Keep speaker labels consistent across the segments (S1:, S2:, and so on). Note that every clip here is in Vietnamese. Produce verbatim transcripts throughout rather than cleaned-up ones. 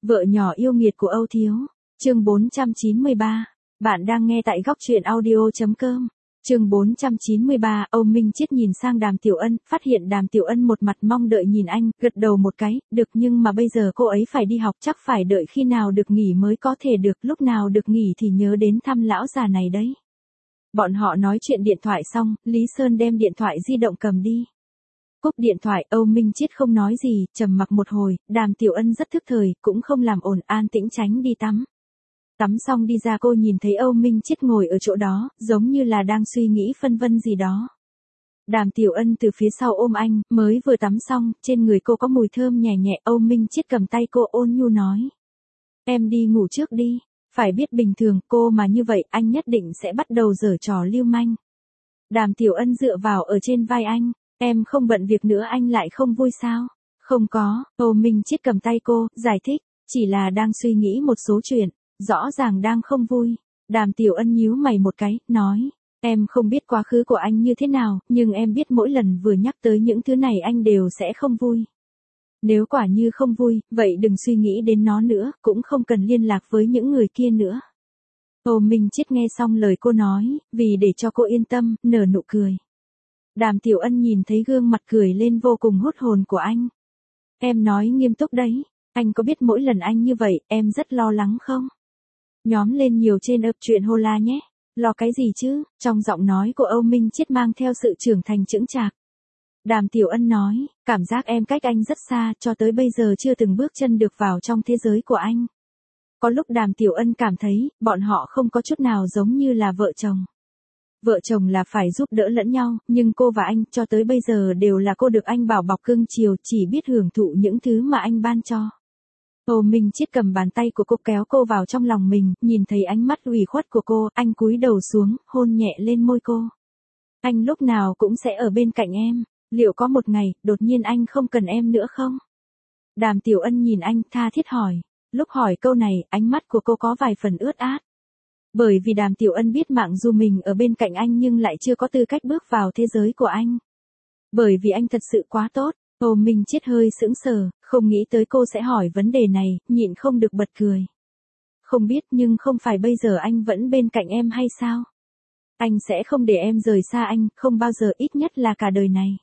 S1: Vợ nhỏ yêu nghiệt của Âu Thiếu. Chương bốn trăm chín mươi ba. Bạn đang nghe tại góc truyện audio chấm com. Chương bốn trăm chín mươi ba, Âu Minh Chiết nhìn sang Đàm Tiểu Ân, phát hiện Đàm Tiểu Ân một mặt mong đợi nhìn anh, gật đầu một cái, được, nhưng mà bây giờ cô ấy phải đi học, chắc phải đợi khi nào được nghỉ mới có thể được, lúc nào được nghỉ thì nhớ đến thăm lão già này đấy. Bọn họ nói chuyện điện thoại xong, Lý Sơn đem điện thoại di động cầm đi. Cúp điện thoại, Âu Minh Chiết không nói gì, trầm mặc một hồi, Đàm Tiểu Ân rất thức thời, cũng không làm ồn, an tĩnh tránh đi tắm. Tắm xong đi ra cô nhìn thấy Âu Minh Chiết ngồi ở chỗ đó, giống như là đang suy nghĩ phân vân gì đó. Đàm Tiểu Ân từ phía sau ôm anh, mới vừa tắm xong, trên người cô có mùi thơm nhẹ nhẹ, Âu Minh Chiết cầm tay cô ôn nhu nói. Em đi ngủ trước đi, phải biết bình thường cô mà như vậy anh nhất định sẽ bắt đầu giở trò lưu manh. Đàm Tiểu Ân dựa vào ở trên vai anh, em không bận việc nữa anh lại không vui sao? Không có, Âu Minh Chiết cầm tay cô, giải thích, chỉ là đang suy nghĩ một số chuyện. Rõ ràng đang không vui. Đàm Tiểu Ân nhíu mày một cái, nói, em không biết quá khứ của anh như thế nào, nhưng em biết mỗi lần vừa nhắc tới những thứ này anh đều sẽ không vui. Nếu quả như không vui, vậy đừng suy nghĩ đến nó nữa, cũng không cần liên lạc với những người kia nữa. Âu Minh Chiết nghe xong lời cô nói, vì để cho cô yên tâm, nở nụ cười. Đàm Tiểu Ân nhìn thấy gương mặt cười lên vô cùng hút hồn của anh. Em nói nghiêm túc đấy, anh có biết mỗi lần anh như vậy, em rất lo lắng không? Nhóm lên nhiều trên ập truyện Hola nhé. Lo cái gì chứ? Trong giọng nói của Âu Minh Chiết mang theo sự trưởng thành chững chạc. Đàm Tiểu Ân nói, cảm giác em cách anh rất xa, cho tới bây giờ chưa từng bước chân được vào trong thế giới của anh. Có lúc Đàm Tiểu Ân cảm thấy, bọn họ không có chút nào giống như là vợ chồng. Vợ chồng là phải giúp đỡ lẫn nhau, nhưng cô và anh cho tới bây giờ đều là cô được anh bảo bọc cưng chiều, chỉ biết hưởng thụ những thứ mà anh ban cho. Âu Minh Chiết cầm bàn tay của cô kéo cô vào trong lòng mình, nhìn thấy ánh mắt ủy khuất của cô, anh cúi đầu xuống, hôn nhẹ lên môi cô. Anh lúc nào cũng sẽ ở bên cạnh em, liệu có một ngày, đột nhiên anh không cần em nữa không? Đàm Tiểu Ân nhìn anh, tha thiết hỏi. Lúc hỏi câu này, ánh mắt của cô có vài phần ướt át. Bởi vì Đàm Tiểu Ân biết mạng dù mình ở bên cạnh anh nhưng lại chưa có tư cách bước vào thế giới của anh. Bởi vì anh thật sự quá tốt. Âu Minh Chiết hơi sững sờ, không nghĩ tới cô sẽ hỏi vấn đề này, nhịn không được bật cười. Không biết nhưng không phải bây giờ anh vẫn bên cạnh em hay sao? Anh sẽ không để em rời xa anh, không bao giờ, ít nhất là cả đời này.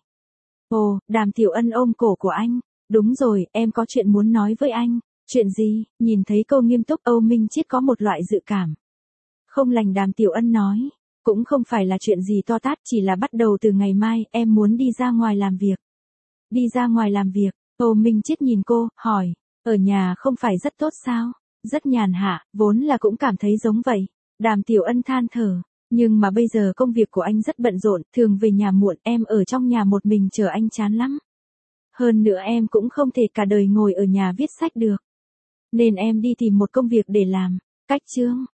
S1: Ồ, Đàm Tiểu Ân ôm cổ của anh. Đúng rồi, em có chuyện muốn nói với anh. Chuyện gì? Nhìn thấy cô nghiêm túc, Âu Minh Chiết có một loại dự cảm không lành. Đàm Tiểu Ân nói, cũng không phải là chuyện gì to tát, chỉ là bắt đầu từ ngày mai, em muốn đi ra ngoài làm việc. Đi ra ngoài làm việc, Âu Minh Chiết nhìn cô, hỏi, ở nhà không phải rất tốt sao? Rất nhàn hạ, vốn là cũng cảm thấy giống vậy. Đàm Tiểu Ân than thở, nhưng mà bây giờ công việc của anh rất bận rộn, thường về nhà muộn, em ở trong nhà một mình chờ anh chán lắm. Hơn nữa em cũng không thể cả đời ngồi ở nhà viết sách được. Nên em đi tìm một công việc để làm. Cách chương,